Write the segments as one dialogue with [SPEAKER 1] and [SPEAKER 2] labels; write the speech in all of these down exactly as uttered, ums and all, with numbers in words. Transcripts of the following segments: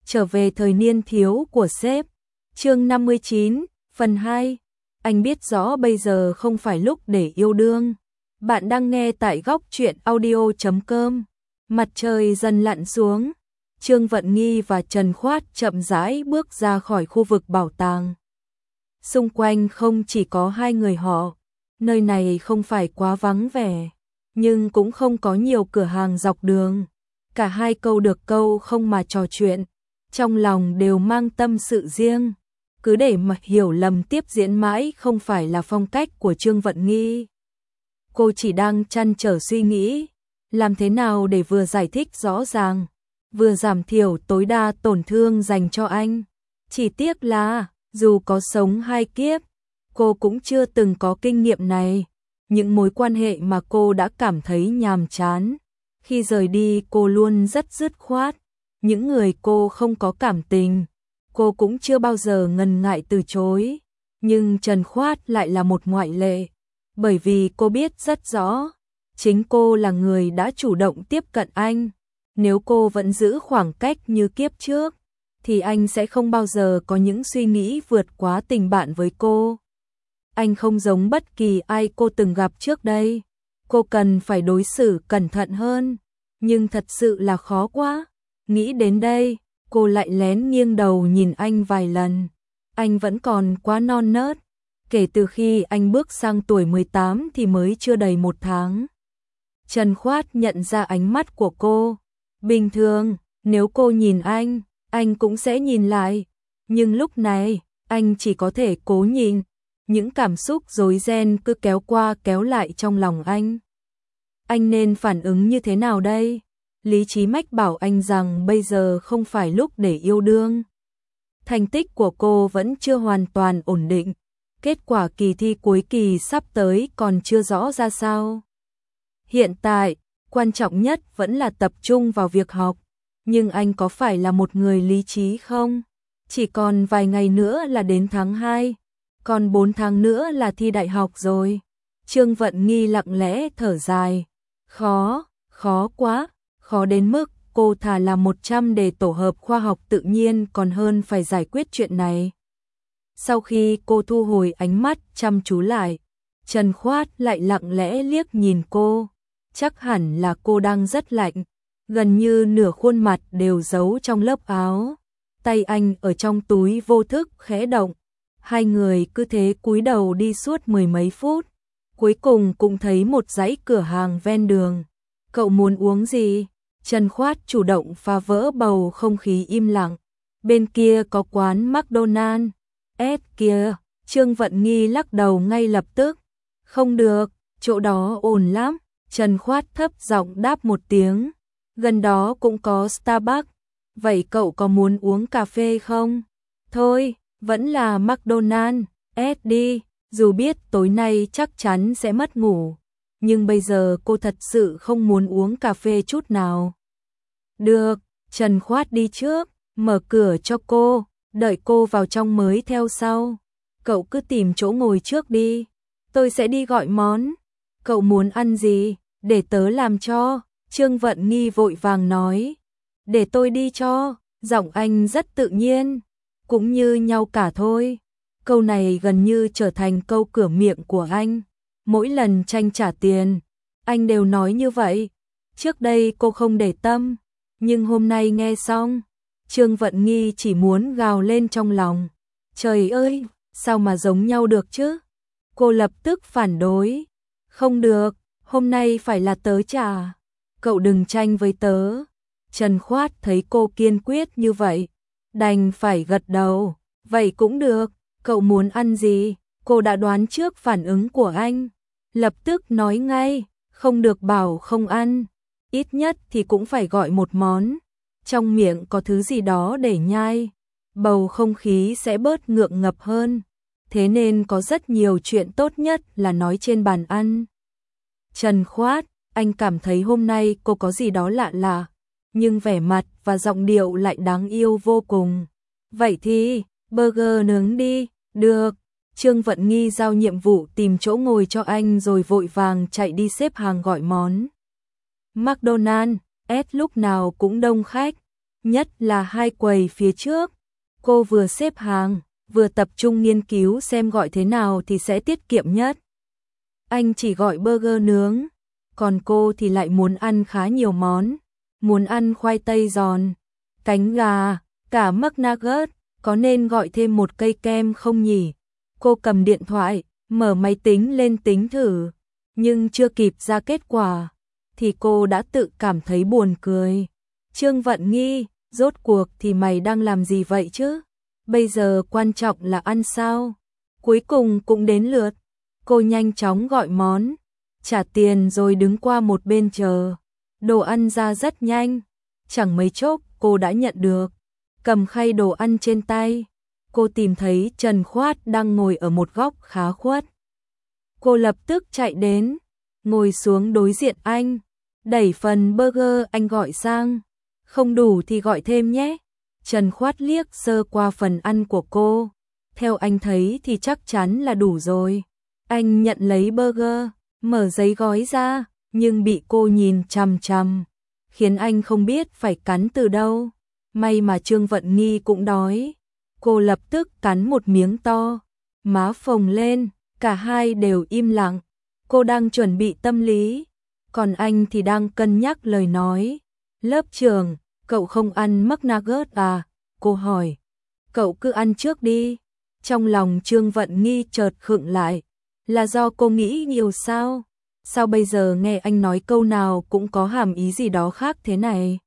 [SPEAKER 1] trở về thời niên thiếu của sếp. Chương năm mươi chín, phần hai. Anh biết rõ bây giờ không phải lúc để yêu đương. Bạn đang nghe tại góc truyện audio chấm com. Mặt trời dần lặn xuống. Trương Vận Nghi và Trần Khoát chậm rãi bước ra khỏi khu vực bảo tàng. Xung quanh không chỉ có hai người họ. Nơi này không phải quá vắng vẻ, nhưng cũng không có nhiều cửa hàng dọc đường. Cả hai câu được câu không mà trò chuyện, trong lòng đều mang tâm sự riêng. Cứ để mà hiểu lầm tiếp diễn mãi không phải là phong cách của Trương Vận Nghi. Cô chỉ đang trăn trở suy nghĩ, làm thế nào để vừa giải thích rõ ràng, vừa giảm thiểu tối đa tổn thương dành cho anh. Chỉ tiếc là, dù có sống hai kiếp, cô cũng chưa từng có kinh nghiệm này. Những mối quan hệ mà cô đã cảm thấy nhàm chán, khi rời đi cô luôn rất dứt khoát. Những người cô không có cảm tình, cô cũng chưa bao giờ ngần ngại từ chối. Nhưng Trần Khoát lại là một ngoại lệ, bởi vì cô biết rất rõ, chính cô là người đã chủ động tiếp cận anh. Nếu cô vẫn giữ khoảng cách như kiếp trước, thì anh sẽ không bao giờ có những suy nghĩ vượt quá tình bạn với cô. Anh không giống bất kỳ ai cô từng gặp trước đây. Cô cần phải đối xử cẩn thận hơn, nhưng thật sự là khó quá. Nghĩ đến đây, cô lại lén nghiêng đầu nhìn anh vài lần. Anh vẫn còn quá non nớt. Kể từ khi anh bước sang tuổi mười tám thì mới chưa đầy một tháng. Trần Khoát nhận ra ánh mắt của cô. Bình thường, nếu cô nhìn anh, anh cũng sẽ nhìn lại. Nhưng lúc này, anh chỉ có thể cố nhìn. Những cảm xúc rối ren cứ kéo qua kéo lại trong lòng anh. Anh nên phản ứng như thế nào đây? Lý trí mách bảo anh rằng bây giờ không phải lúc để yêu đương. Thành tích của cô vẫn chưa hoàn toàn ổn định. Kết quả kỳ thi cuối kỳ sắp tới còn chưa rõ ra sao. Hiện tại, quan trọng nhất vẫn là tập trung vào việc học. Nhưng anh có phải là một người lý trí không? Chỉ còn vài ngày nữa là đến tháng hai. Còn bốn tháng nữa là thi đại học rồi. Trương Vận Nghi lặng lẽ thở dài. Khó, khó quá, khó đến mức cô thà làm một trăm đề tổ hợp khoa học tự nhiên còn hơn phải giải quyết chuyện này. Sau khi cô thu hồi ánh mắt chăm chú lại, Trần Khoát lại lặng lẽ liếc nhìn cô. Chắc hẳn là cô đang rất lạnh, gần như nửa khuôn mặt đều giấu trong lớp áo. Tay anh ở trong túi vô thức khẽ động. Hai người cứ thế cúi đầu đi suốt mười mấy phút, cuối cùng cũng thấy một dãy cửa hàng ven đường. Cậu muốn uống gì? Trần Khoát chủ động phá vỡ bầu không khí im lặng. Bên kia có quán McDonald's. Ết kia, Trương Vận Nghi lắc đầu ngay lập tức. Không được, chỗ đó ồn lắm. Trần Khoát thấp giọng đáp một tiếng. Gần đó cũng có Starbucks. Vậy cậu có muốn uống cà phê không? Thôi, vẫn là McDonald's, ét đi, dù biết tối nay chắc chắn sẽ mất ngủ. Nhưng bây giờ cô thật sự không muốn uống cà phê chút nào. Được, Trần Khoát đi trước, mở cửa cho cô, đợi cô vào trong mới theo sau. Cậu cứ tìm chỗ ngồi trước đi, tôi sẽ đi gọi món. Cậu muốn ăn gì, để tớ làm cho. Trương Vận Nghi vội vàng nói. Để tôi đi cho, giọng anh rất tự nhiên. Cũng như nhau cả thôi. Câu này gần như trở thành câu cửa miệng của anh. Mỗi lần tranh trả tiền, anh đều nói như vậy. Trước đây cô không để tâm, nhưng hôm nay nghe xong, Trương Vận Nghi chỉ muốn gào lên trong lòng. Trời ơi, sao mà giống nhau được chứ? Cô lập tức phản đối. Không được, hôm nay phải là tớ trả. Cậu đừng tranh với tớ. Trần Khoát thấy cô kiên quyết như vậy, đành phải gật đầu. Vậy cũng được, cậu muốn ăn gì? Cô đã đoán trước phản ứng của anh, lập tức nói ngay, không được bảo không ăn, ít nhất thì cũng phải gọi một món, trong miệng có thứ gì đó để nhai, bầu không khí sẽ bớt ngượng ngập hơn, thế nên có rất nhiều chuyện tốt nhất là nói trên bàn ăn. Trần Khoát, anh cảm thấy hôm nay cô có gì đó lạ lạ, nhưng vẻ mặt và giọng điệu lại đáng yêu vô cùng. Vậy thì, burger nướng đi, được. Trương Vận Nghi giao nhiệm vụ tìm chỗ ngồi cho anh rồi vội vàng chạy đi xếp hàng gọi món. McDonald's, S lúc nào cũng đông khách, nhất là hai quầy phía trước. Cô vừa xếp hàng, vừa tập trung nghiên cứu xem gọi thế nào thì sẽ tiết kiệm nhất. Anh chỉ gọi burger nướng, còn cô thì lại muốn ăn khá nhiều món, muốn ăn khoai tây giòn, cánh gà, cả McNugget, có nên gọi thêm một cây kem không nhỉ? Cô cầm điện thoại, mở máy tính lên tính thử, nhưng chưa kịp ra kết quả, thì cô đã tự cảm thấy buồn cười. Trương Vận Nghi, rốt cuộc thì mày đang làm gì vậy chứ? Bây giờ quan trọng là ăn sao? Cuối cùng cũng đến lượt. Cô nhanh chóng gọi món, trả tiền rồi đứng qua một bên chờ. Đồ ăn ra rất nhanh, chẳng mấy chốc cô đã nhận được. Cầm khay đồ ăn trên tay, cô tìm thấy Trần Khoát đang ngồi ở một góc khá khuất. Cô lập tức chạy đến, ngồi xuống đối diện anh, đẩy phần burger anh gọi sang. Không đủ thì gọi thêm nhé. Trần Khoát liếc sơ qua phần ăn của cô, theo anh thấy thì chắc chắn là đủ rồi. Anh nhận lấy burger, mở giấy gói ra, nhưng bị cô nhìn chằm chằm, khiến anh không biết phải cắn từ đâu. May mà Trương Vận Nghi cũng đói. Cô lập tức cắn một miếng to, má phồng lên, cả hai đều im lặng. Cô đang chuẩn bị tâm lý, còn anh thì đang cân nhắc lời nói. Lớp trưởng, cậu không ăn McNugget à? Cô hỏi. Cậu cứ ăn trước đi. Trong lòng Trương Vận Nghi chợt khựng lại. Là do cô nghĩ nhiều sao? Sao bây giờ nghe anh nói câu nào cũng có hàm ý gì đó khác thế này?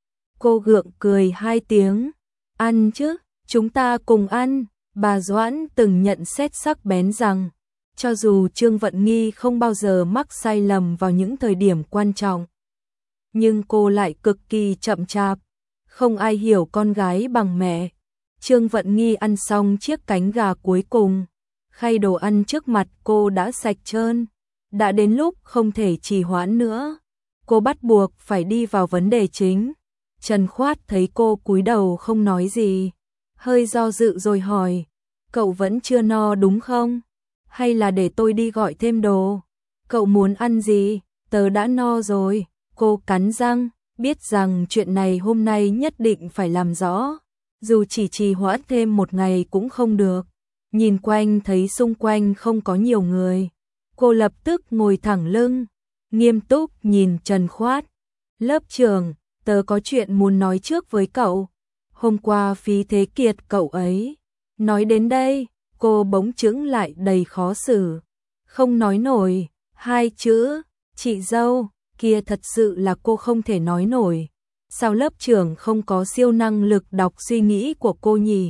[SPEAKER 1] Cô gượng cười hai tiếng. Ăn chứ, chúng ta cùng ăn. Bà Doãn từng nhận xét sắc bén rằng, cho dù Trương Vận Nghi không bao giờ mắc sai lầm vào những thời điểm quan trọng, nhưng cô lại cực kỳ chậm chạp, không ai hiểu con gái bằng mẹ. Trương Vận Nghi ăn xong chiếc cánh gà cuối cùng, khay đồ ăn trước mặt cô đã sạch trơn, đã đến lúc không thể trì hoãn nữa. Cô bắt buộc phải đi vào vấn đề chính. Trần Khoát thấy cô cúi đầu không nói gì, hơi do dự rồi hỏi, cậu vẫn chưa no đúng không? Hay là để tôi đi gọi thêm đồ? Cậu muốn ăn gì? Tớ đã no rồi. Cô cắn răng, biết rằng chuyện này hôm nay nhất định phải làm rõ, dù chỉ trì hoãn thêm một ngày cũng không được. Nhìn quanh thấy xung quanh không có nhiều người, cô lập tức ngồi thẳng lưng, nghiêm túc nhìn Trần Khoát. Lớp trưởng, tớ có chuyện muốn nói trước với cậu. Hôm qua Phí Thế Kiệt cậu ấy. Nói đến đây, cô bỗng chững lại đầy khó xử. Không nói nổi, hai chữ, chị dâu, kia thật sự là cô không thể nói nổi. Sao lớp trưởng không có siêu năng lực đọc suy nghĩ của cô nhỉ?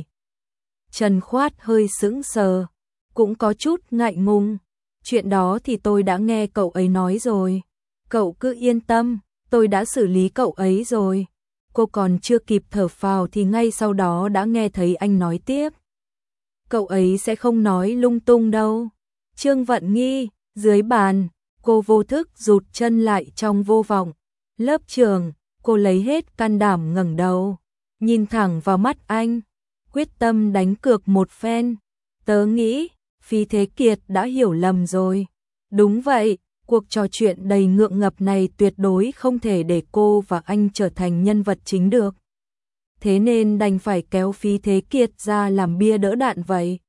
[SPEAKER 1] Trần Khoát hơi sững sờ, cũng có chút ngại ngùng. Chuyện đó thì tôi đã nghe cậu ấy nói rồi. Cậu cứ yên tâm, tôi đã xử lý cậu ấy rồi. Cô còn chưa kịp thở phào thì ngay sau đó đã nghe thấy anh nói tiếp. Cậu ấy sẽ không nói lung tung đâu. Trương Vận Nghi, dưới bàn, cô vô thức rụt chân lại trong vô vọng. Lớp trưởng, cô lấy hết can đảm ngẩng đầu, nhìn thẳng vào mắt anh, quyết tâm đánh cược một phen. Tớ nghĩ, Phí Thế Kiệt đã hiểu lầm rồi. Đúng vậy, cuộc trò chuyện đầy ngượng ngập này tuyệt đối không thể để cô và anh trở thành nhân vật chính được. Thế nên đành phải kéo Phí Thế Kiệt ra làm bia đỡ đạn vậy.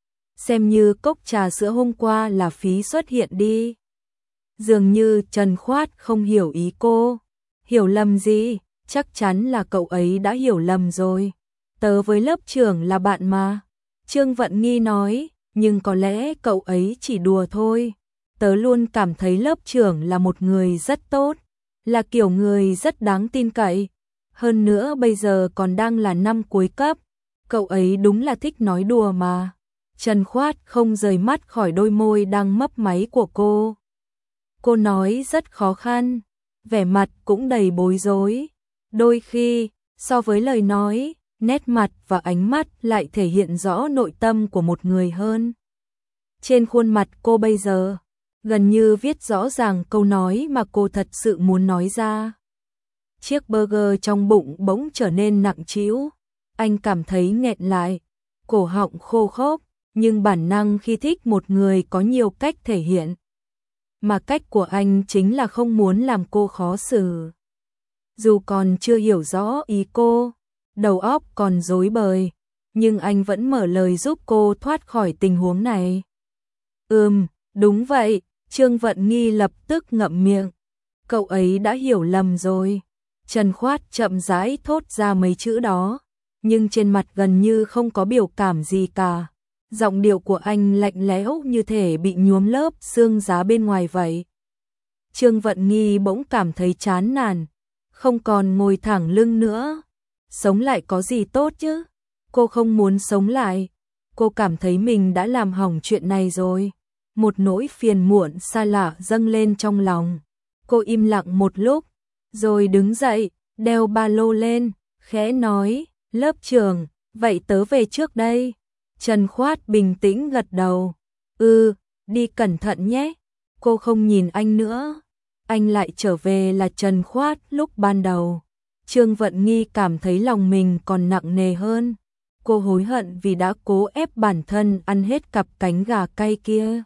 [SPEAKER 1] Xem như cốc trà sữa hôm qua là Phí xuất hiện đi. Dường như Trần Khoát không hiểu ý cô. Hiểu lầm gì? Chắc chắn là cậu ấy đã hiểu lầm rồi. Tớ với lớp trưởng là bạn mà. Trương Vận Nghi nói, nhưng có lẽ cậu ấy chỉ đùa thôi. Tớ luôn cảm thấy lớp trưởng là một người rất tốt, là kiểu người rất đáng tin cậy. Hơn nữa bây giờ còn đang là năm cuối cấp, cậu ấy đúng là thích nói đùa mà. Trần Khoát không rời mắt khỏi đôi môi đang mấp máy của cô. Cô nói rất khó khăn, vẻ mặt cũng đầy bối rối. Đôi khi, so với lời nói, nét mặt và ánh mắt lại thể hiện rõ nội tâm của một người hơn. Trên khuôn mặt cô bây giờ, gần như viết rõ ràng câu nói mà cô thật sự muốn nói ra. Chiếc burger trong bụng bỗng trở nên nặng trĩu, anh cảm thấy nghẹn lại, cổ họng khô khốc, nhưng bản năng khi thích một người có nhiều cách thể hiện. Mà cách của anh chính là không muốn làm cô khó xử. Dù còn chưa hiểu rõ ý cô, đầu óc còn rối bời, nhưng anh vẫn mở lời giúp cô thoát khỏi tình huống này. Ừm, đúng vậy, Trương Vận Nghi lập tức ngậm miệng. Cậu ấy đã hiểu lầm rồi. Trần Khoát chậm rãi thốt ra mấy chữ đó, nhưng trên mặt gần như không có biểu cảm gì cả. Giọng điệu của anh lạnh lẽo như thể bị nhuốm lớp xương giá bên ngoài vậy. Trương Vận Nghi bỗng cảm thấy chán nản, không còn ngồi thẳng lưng nữa. Sống lại có gì tốt chứ? Cô không muốn sống lại. Cô cảm thấy mình đã làm hỏng chuyện này rồi. Một nỗi phiền muộn xa lạ dâng lên trong lòng. Cô im lặng một lúc, rồi đứng dậy, đeo ba lô lên, khẽ nói, lớp trưởng, vậy tớ về trước đây. Trần Khoát bình tĩnh gật đầu. Ừ, đi cẩn thận nhé. Cô không nhìn anh nữa. Anh lại trở về là Trần Khoát lúc ban đầu. Trương Vận Nghi cảm thấy lòng mình còn nặng nề hơn. Cô hối hận vì đã cố ép bản thân ăn hết cặp cánh gà cay kia.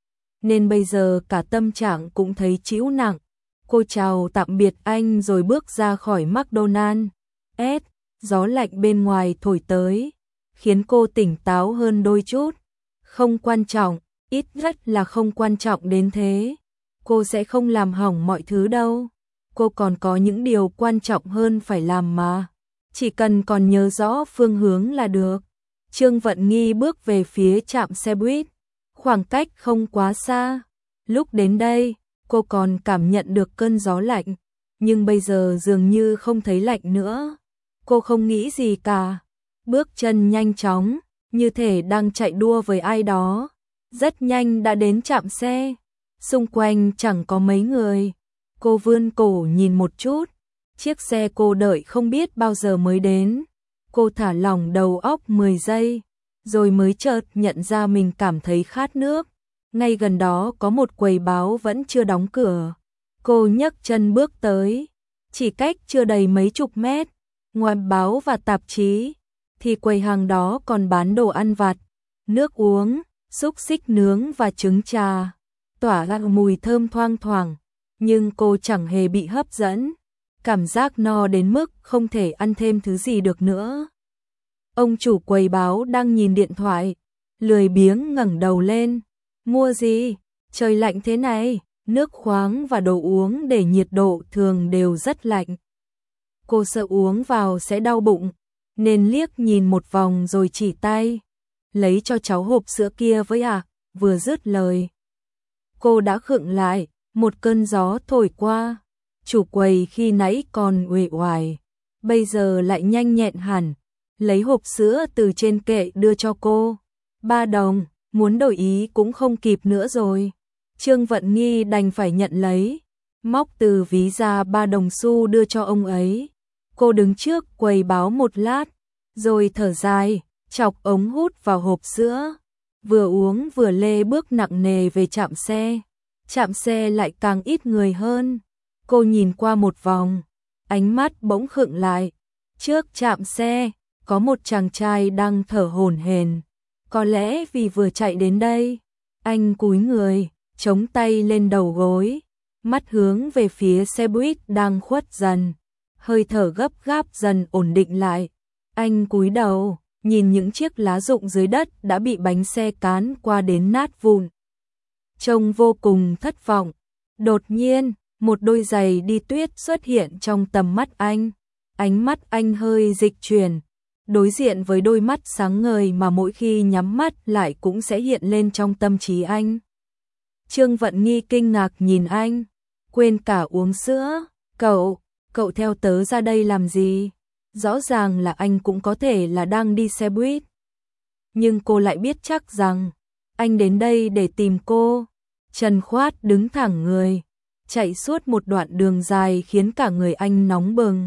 [SPEAKER 1] Nên bây giờ cả tâm trạng cũng thấy trĩu nặng. Cô chào tạm biệt anh rồi bước ra khỏi McDonald's. S, gió lạnh bên ngoài thổi tới, khiến cô tỉnh táo hơn đôi chút. Không quan trọng, ít nhất là không quan trọng đến thế. Cô sẽ không làm hỏng mọi thứ đâu. Cô còn có những điều quan trọng hơn phải làm mà. Chỉ cần còn nhớ rõ phương hướng là được. Trương Vận Nghi bước về phía trạm xe buýt. Khoảng cách không quá xa. Lúc đến đây, cô còn cảm nhận được cơn gió lạnh. Nhưng bây giờ dường như không thấy lạnh nữa. Cô không nghĩ gì cả. Bước chân nhanh chóng, như thể đang chạy đua với ai đó. Rất nhanh đã đến trạm xe. Xung quanh chẳng có mấy người. Cô vươn cổ nhìn một chút. Chiếc xe cô đợi không biết bao giờ mới đến. Cô thả lỏng đầu óc mười giây, rồi mới chợt nhận ra mình cảm thấy khát nước. Ngay gần đó có một quầy báo vẫn chưa đóng cửa. Cô nhấc chân bước tới. Chỉ cách chưa đầy mấy chục mét, ngoài báo và tạp chí, thì quầy hàng đó còn bán đồ ăn vặt, nước uống, xúc xích nướng và trứng trà. Tỏa ra mùi thơm thoang thoảng, nhưng cô chẳng hề bị hấp dẫn. Cảm giác no đến mức không thể ăn thêm thứ gì được nữa. Ông chủ quầy báo đang nhìn điện thoại, lười biếng ngẩng đầu lên. Mua gì? Trời lạnh thế này, nước khoáng và đồ uống để nhiệt độ thường đều rất lạnh. Cô sợ uống vào sẽ đau bụng, nên liếc nhìn một vòng rồi chỉ tay. Lấy cho cháu hộp sữa kia với ạ, à, vừa dứt lời. Cô đã khựng lại, một cơn gió thổi qua. Chủ quầy khi nãy còn uể oải, bây giờ lại nhanh nhẹn hẳn, lấy hộp sữa từ trên kệ đưa cho cô. Ba đồng, muốn đổi ý cũng không kịp nữa rồi. Trương Vận Nghi đành phải nhận lấy, móc từ ví ra ba đồng xu đưa cho ông ấy. Cô đứng trước quầy báo một lát, rồi thở dài, chọc ống hút vào hộp sữa. Vừa uống vừa lê bước nặng nề về trạm xe. Trạm xe lại càng ít người hơn. Cô nhìn qua một vòng, ánh mắt bỗng khựng lại. Trước trạm xe, có một chàng trai đang thở hổn hển. Có lẽ vì vừa chạy đến đây, anh cúi người, chống tay lên đầu gối, mắt hướng về phía xe buýt đang khuất dần. Hơi thở gấp gáp dần ổn định lại. Anh cúi đầu, nhìn những chiếc lá rụng dưới đất đã bị bánh xe cán qua đến nát vụn. Trông vô cùng thất vọng. Đột nhiên, một đôi giày đi tuyết xuất hiện trong tầm mắt anh. Ánh mắt anh hơi dịch chuyển, đối diện với đôi mắt sáng ngời mà mỗi khi nhắm mắt lại cũng sẽ hiện lên trong tâm trí anh. Trương Vận Nghi kinh ngạc nhìn anh, quên cả uống sữa. Cậu, cậu theo tớ ra đây làm gì? Rõ ràng là anh cũng có thể là đang đi xe buýt. Nhưng cô lại biết chắc rằng anh đến đây để tìm cô. Trần Khoát đứng thẳng người, chạy suốt một đoạn đường dài khiến cả người anh nóng bừng.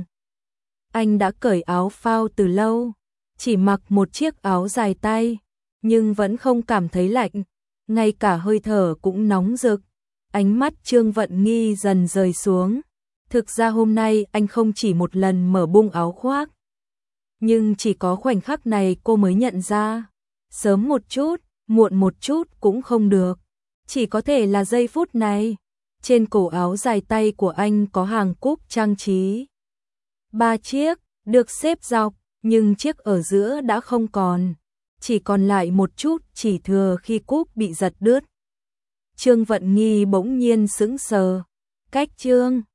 [SPEAKER 1] Anh đã cởi áo phao từ lâu, chỉ mặc một chiếc áo dài tay, nhưng vẫn không cảm thấy lạnh, ngay cả hơi thở cũng nóng rực. Ánh mắt Trương Vận Nghi dần rời xuống. Thực ra hôm nay anh không chỉ một lần mở bung áo khoác, nhưng chỉ có khoảnh khắc này cô mới nhận ra. Sớm một chút, muộn một chút cũng không được. Chỉ có thể là giây phút này. Trên cổ áo dài tay của anh có hàng cúc trang trí. Ba chiếc, được xếp dọc, nhưng chiếc ở giữa đã không còn, chỉ còn lại một chút chỉ thừa khi cúp bị giật đứt. Trương Vận Nghi bỗng nhiên sững sờ, cách Trương